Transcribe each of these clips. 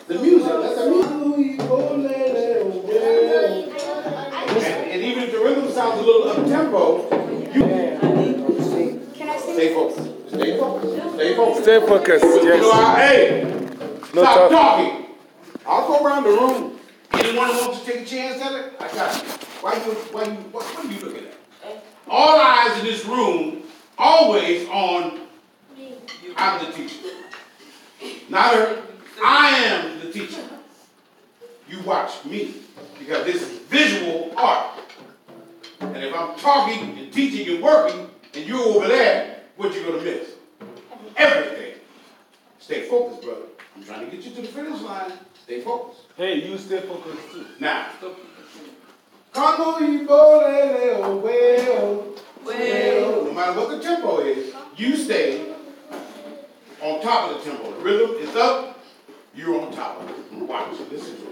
The music, let the music. And even if the rhythm sounds a little up-tempo, you stay focused. Stay focused. Stay focused. Stay focused, yes. You know, hey, no stop talking. I'll go around the room. Anyone wants to take a chance at it? I got you. What are you looking at? All eyes in this room, always on, I'm the teacher. Not her. I am the teacher. You watch me, because this is visual art. And if I'm talking and teaching and working, and you're over there, what you gonna miss? Everything. Stay focused, brother. I'm trying to get you to the finish line. Stay focused. Hey, you stay focused too. Now. No matter what the tempo is, you stay on top of the tempo. The rhythm is up, you're on top of it. Watch, listen to it.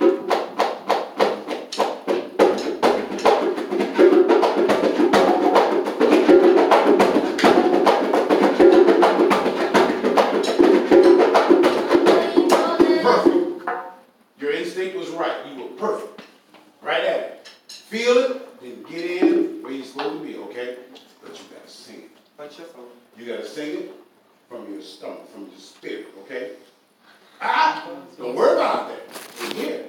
Perfect. Your instinct was right. You were perfect. Right at it. Feel it, then get in where you're supposed to be, okay? But you gotta sing it. You gotta sing it from your stomach, from your spirit, okay? Don't worry about that. It's here.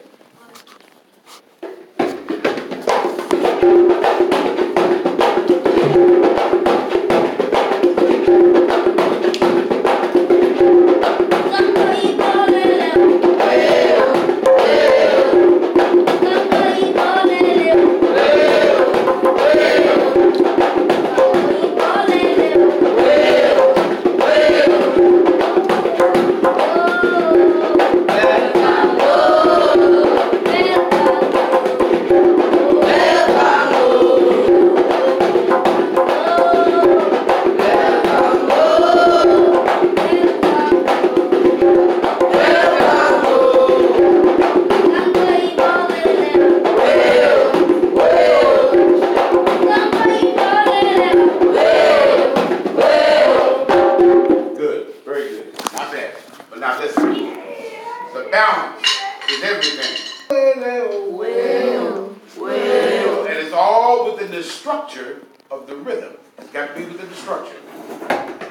Now listen, the balance is everything. And it's all within the structure of the rhythm. It's got to be within the structure.